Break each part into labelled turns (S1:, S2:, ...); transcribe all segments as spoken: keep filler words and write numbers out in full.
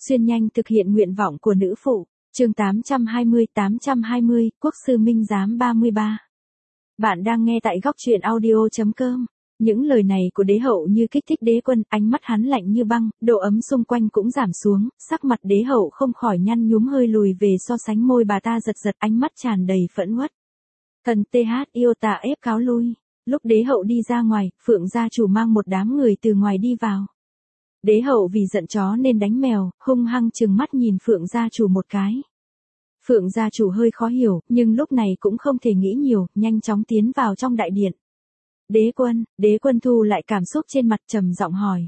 S1: Xuyên nhanh thực hiện nguyện vọng của nữ phụ. Chương tám trăm hai mươi tám trăm hai mươi, Quốc sư Minh Giám ba mươi ba. Bạn đang nghe tại góc truyện audio chấm com. Những lời này của đế hậu như kích thích đế quân, ánh mắt hắn lạnh như băng, độ ấm xung quanh cũng giảm xuống, sắc mặt đế hậu không khỏi nhăn nhúm hơi lùi về, so sánh môi bà ta giật giật, ánh mắt tràn đầy phẫn uất. Thần tê hát yêu tà ép cáo lui. Lúc đế hậu đi ra ngoài, Phượng gia chủ mang một đám người từ ngoài đi vào. Đế hậu vì giận chó nên đánh mèo, hung hăng trừng mắt nhìn Phượng gia chủ một cái. Phượng gia chủ hơi khó hiểu, nhưng lúc này cũng không thể nghĩ nhiều, nhanh chóng tiến vào trong đại điện. Đế quân, đế quân thu lại cảm xúc trên mặt, trầm giọng hỏi.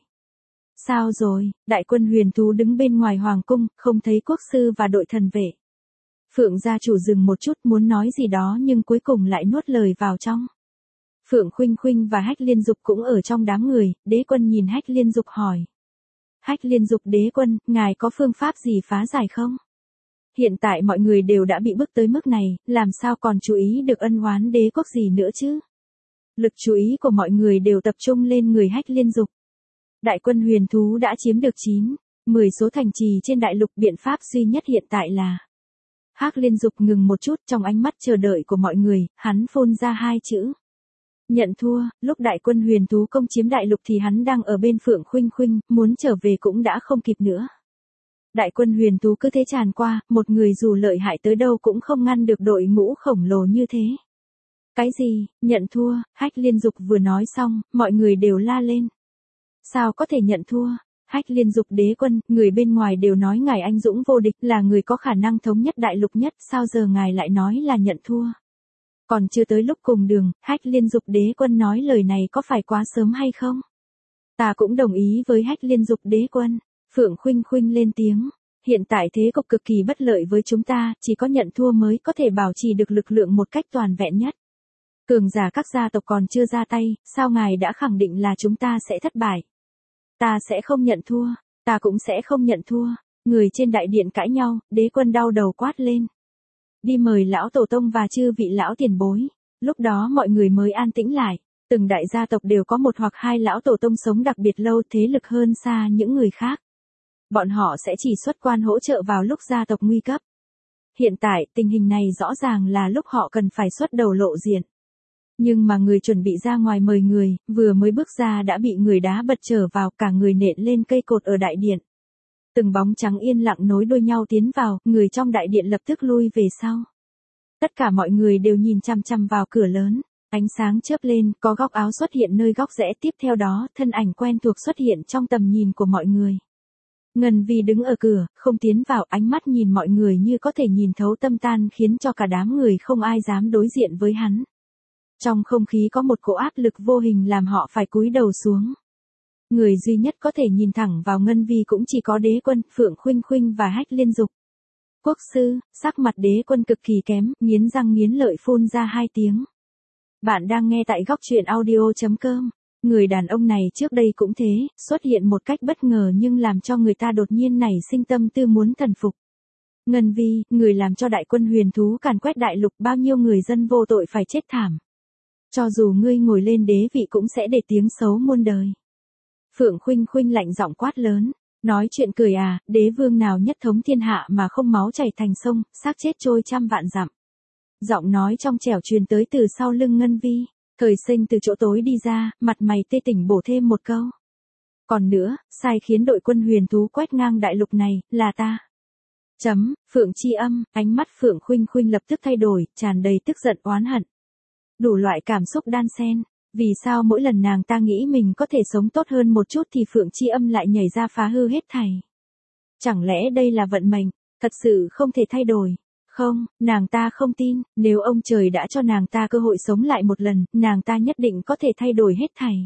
S1: Sao rồi? Đại quân Huyền Thú đứng bên ngoài hoàng cung, không thấy quốc sư và đội thần vệ. Phượng gia chủ dừng một chút, muốn nói gì đó nhưng cuối cùng lại nuốt lời vào trong. Phượng Khuynh Khuynh và Hách Liên Dục cũng ở trong đám người, đế quân nhìn Hách Liên Dục hỏi. Hách Liên Dục, đế quân, ngài có phương pháp gì phá giải không? Hiện tại mọi người đều đã bị bức tới mức này, làm sao còn chú ý được ân oán đế quốc gì nữa chứ? Lực chú ý của mọi người đều tập trung lên người Hách Liên Dục. Đại quân Huyền Thú đã chiếm được chín, mười số thành trì trên đại lục, biện pháp duy nhất hiện tại là. Hách Liên Dục ngừng một chút, trong ánh mắt chờ đợi của mọi người, hắn phun ra hai chữ. Nhận thua. Lúc đại quân Huyền Thú công chiếm đại lục thì hắn đang ở bên Phượng Khuynh Khuynh, muốn trở về cũng đã không kịp nữa. Đại quân Huyền Thú cứ thế tràn qua, một người dù lợi hại tới đâu cũng không ngăn được đội ngũ khổng lồ như thế. Cái gì? Nhận thua? Hách Liên Dục vừa nói xong, mọi người đều la lên. Sao có thể nhận thua? Hách Liên Dục, đế quân, người bên ngoài đều nói ngài anh dũng vô địch, là người có khả năng thống nhất đại lục nhất, sao giờ ngài lại nói là nhận thua? Còn chưa tới lúc cùng đường, Hách Liên Dục đế quân nói lời này có phải quá sớm hay không? Ta cũng đồng ý với Hách Liên Dục đế quân. Phượng Khuynh Khuynh lên tiếng. Hiện tại thế cục cực kỳ bất lợi với chúng ta, chỉ có nhận thua mới có thể bảo trì được lực lượng một cách toàn vẹn nhất. Cường giả các gia tộc còn chưa ra tay, sao ngài đã khẳng định là chúng ta sẽ thất bại? Ta sẽ không nhận thua, ta cũng sẽ không nhận thua. Người trên đại điện cãi nhau, đế quân đau đầu quát lên. Đi mời lão tổ tông và chư vị lão tiền bối. Lúc đó mọi người mới an tĩnh lại. Từng đại gia tộc đều có một hoặc hai lão tổ tông sống đặc biệt lâu, thế lực hơn xa những người khác. Bọn họ sẽ chỉ xuất quan hỗ trợ vào lúc gia tộc nguy cấp. Hiện tại, tình hình này rõ ràng là lúc họ cần phải xuất đầu lộ diện. Nhưng mà người chuẩn bị ra ngoài mời người, vừa mới bước ra đã bị người đá bật trở vào, cả người nện lên cây cột ở đại điện. Từng bóng trắng yên lặng nối đuôi nhau tiến vào, người trong đại điện lập tức lui về sau. Tất cả mọi người đều nhìn chăm chăm vào cửa lớn, ánh sáng chớp lên, có góc áo xuất hiện nơi góc rẽ, tiếp theo đó, thân ảnh quen thuộc xuất hiện trong tầm nhìn của mọi người. Ngân Vi đứng ở cửa, không tiến vào, ánh mắt nhìn mọi người như có thể nhìn thấu tâm tan, khiến cho cả đám người không ai dám đối diện với hắn. Trong không khí có một cỗ áp lực vô hình làm họ phải cúi đầu xuống. Người duy nhất có thể nhìn thẳng vào Ngân Vi cũng chỉ có đế quân, Phượng Khuynh Khuynh và Hách Liên Dục. Quốc sư, sắc mặt đế quân cực kỳ kém, nghiến răng nghiến lợi phun ra hai tiếng. Bạn đang nghe tại góc truyện audio chấm com. Người đàn ông này trước đây cũng thế, xuất hiện một cách bất ngờ nhưng làm cho người ta đột nhiên nảy sinh tâm tư muốn thần phục. Ngân Vi, người làm cho đại quân Huyền Thú càn quét đại lục, bao nhiêu người dân vô tội phải chết thảm. Cho dù ngươi ngồi lên đế vị cũng sẽ để tiếng xấu muôn đời. Phượng Khuynh Khuynh lạnh giọng quát lớn, nói chuyện cười à, đế vương nào nhất thống thiên hạ mà không máu chảy thành sông, xác chết trôi trăm vạn dặm. Giọng nói trong trẻo truyền tới từ sau lưng Ngân Vi. Thời Sinh từ chỗ tối đi ra, mặt mày tê tỉnh bổ thêm một câu. Còn nữa, sai khiến đội quân Huyền Thú quét ngang đại lục này, là ta. Chấm, Phượng Chi Âm, ánh mắt Phượng Khuynh Khuynh lập tức thay đổi, tràn đầy tức giận oán hận. Đủ loại cảm xúc đan xen, vì sao mỗi lần nàng ta nghĩ mình có thể sống tốt hơn một chút thì Phượng Chi Âm lại nhảy ra phá hư hết thảy. Chẳng lẽ đây là vận mệnh, thật sự không thể thay đổi? Không, nàng ta không tin, nếu ông trời đã cho nàng ta cơ hội sống lại một lần, nàng ta nhất định có thể thay đổi hết thảy.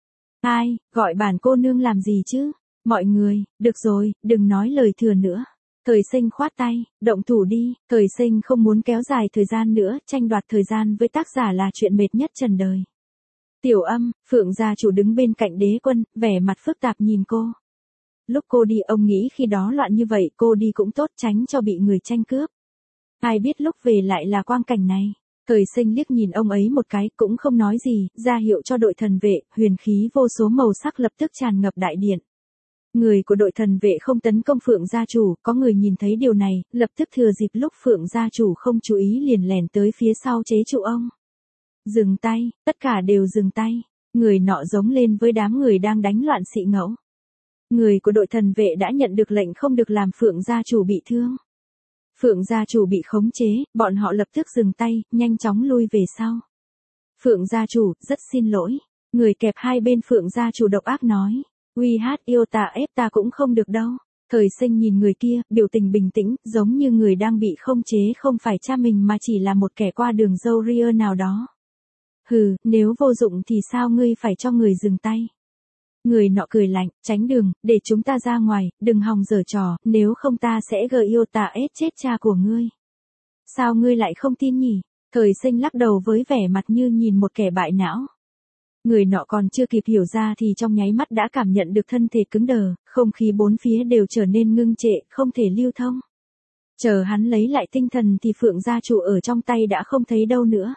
S1: Ai, gọi bản cô nương làm gì chứ? Mọi người, được rồi, đừng nói lời thừa nữa. Thời Sinh khoát tay, động thủ đi, Thời Sinh không muốn kéo dài thời gian nữa, tranh đoạt thời gian với tác giả là chuyện mệt nhất trần đời. Tiểu Âm, Phượng gia chủ đứng bên cạnh đế quân, vẻ mặt phức tạp nhìn cô. Lúc cô đi ông nghĩ khi đó loạn như vậy cô đi cũng tốt, tránh cho bị người tranh cướp. Ai biết lúc về lại là quang cảnh này. Thời Sinh liếc nhìn ông ấy một cái cũng không nói gì, ra hiệu cho đội thần vệ, huyền khí vô số màu sắc lập tức tràn ngập đại điện. Người của đội thần vệ không tấn công Phượng gia chủ, có người nhìn thấy điều này, lập tức thừa dịp lúc Phượng gia chủ không chú ý liền lẻn tới phía sau chế trụ ông. Dừng tay, tất cả đều dừng tay. Người nọ giống lên với đám người đang đánh loạn xị ngẫu. Người của đội thần vệ đã nhận được lệnh không được làm Phượng gia chủ bị thương. Phượng gia chủ bị khống chế, bọn họ lập tức dừng tay, nhanh chóng lui về sau. Phượng gia chủ, rất xin lỗi. Người kẹp hai bên Phượng gia chủ độc ác nói. Uy hát yêu ta ép ta cũng không được đâu. Thời Sinh nhìn người kia, biểu tình bình tĩnh, giống như người đang bị khống chế không phải cha mình mà chỉ là một kẻ qua đường dâu ria nào đó. Hừ, nếu vô dụng thì sao ngươi phải cho người dừng tay. Người nọ cười lạnh, tránh đường, để chúng ta ra ngoài, đừng hòng giở trò, nếu không ta sẽ gợi yêu ta ép chết cha của ngươi. Sao ngươi lại không tin nhỉ? Thời Sinh lắc đầu với vẻ mặt như nhìn một kẻ bại não. Người nọ còn chưa kịp hiểu ra thì trong nháy mắt đã cảm nhận được thân thể cứng đờ, không khí bốn phía đều trở nên ngưng trệ, không thể lưu thông. Chờ hắn lấy lại tinh thần thì Phượng gia chủ ở trong tay đã không thấy đâu nữa.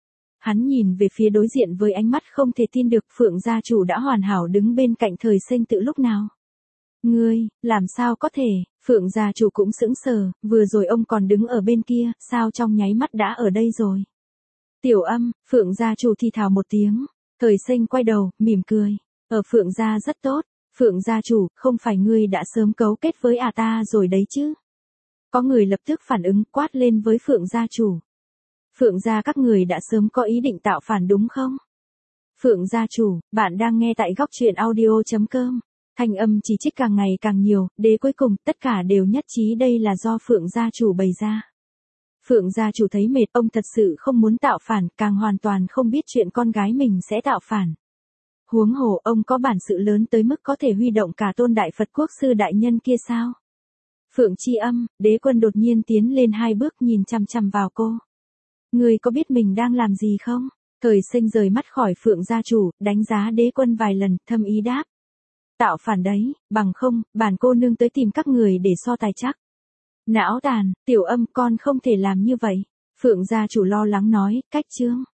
S1: Hắn nhìn về phía đối diện với ánh mắt không thể tin được, Phượng gia chủ đã hoàn hảo đứng bên cạnh Thời Sinh từ lúc nào. Ngươi, làm sao có thể? Phượng gia chủ cũng sững sờ, vừa rồi ông còn đứng ở bên kia, sao trong nháy mắt đã ở đây rồi? Tiểu Âm, Phượng gia chủ thì thào một tiếng. Thời Sinh quay đầu, mỉm cười. Ở Phượng gia rất tốt. Phượng gia chủ, không phải ngươi đã sớm cấu kết với à ta rồi đấy chứ? Có người lập tức phản ứng, quát lên với Phượng gia chủ. Phượng gia các người đã sớm có ý định tạo phản đúng không? Phượng gia chủ, bạn đang nghe tại góc truyện audio chấm com. Thanh âm chỉ trích càng ngày càng nhiều, đến cuối cùng tất cả đều nhất trí đây là do Phượng gia chủ bày ra. Phượng gia chủ thấy mệt, ông thật sự không muốn tạo phản, càng hoàn toàn không biết chuyện con gái mình sẽ tạo phản. Huống hồ ông có bản sự lớn tới mức có thể huy động cả tôn đại Phật quốc sư đại nhân kia sao? Phượng Chi Âm, Đế Quân đột nhiên tiến lên hai bước nhìn chằm chằm vào cô. Ngươi có biết mình đang làm gì không? Thời Sinh rời mắt khỏi Phượng gia chủ, đánh giá Đế Quân vài lần, thâm ý đáp. Tạo phản đấy, bằng không, bản cô nương tới tìm các người để so tài chắc. Não tàn, Tiểu Âm con không thể làm như vậy. Phượng gia chủ lo lắng nói, cách chương.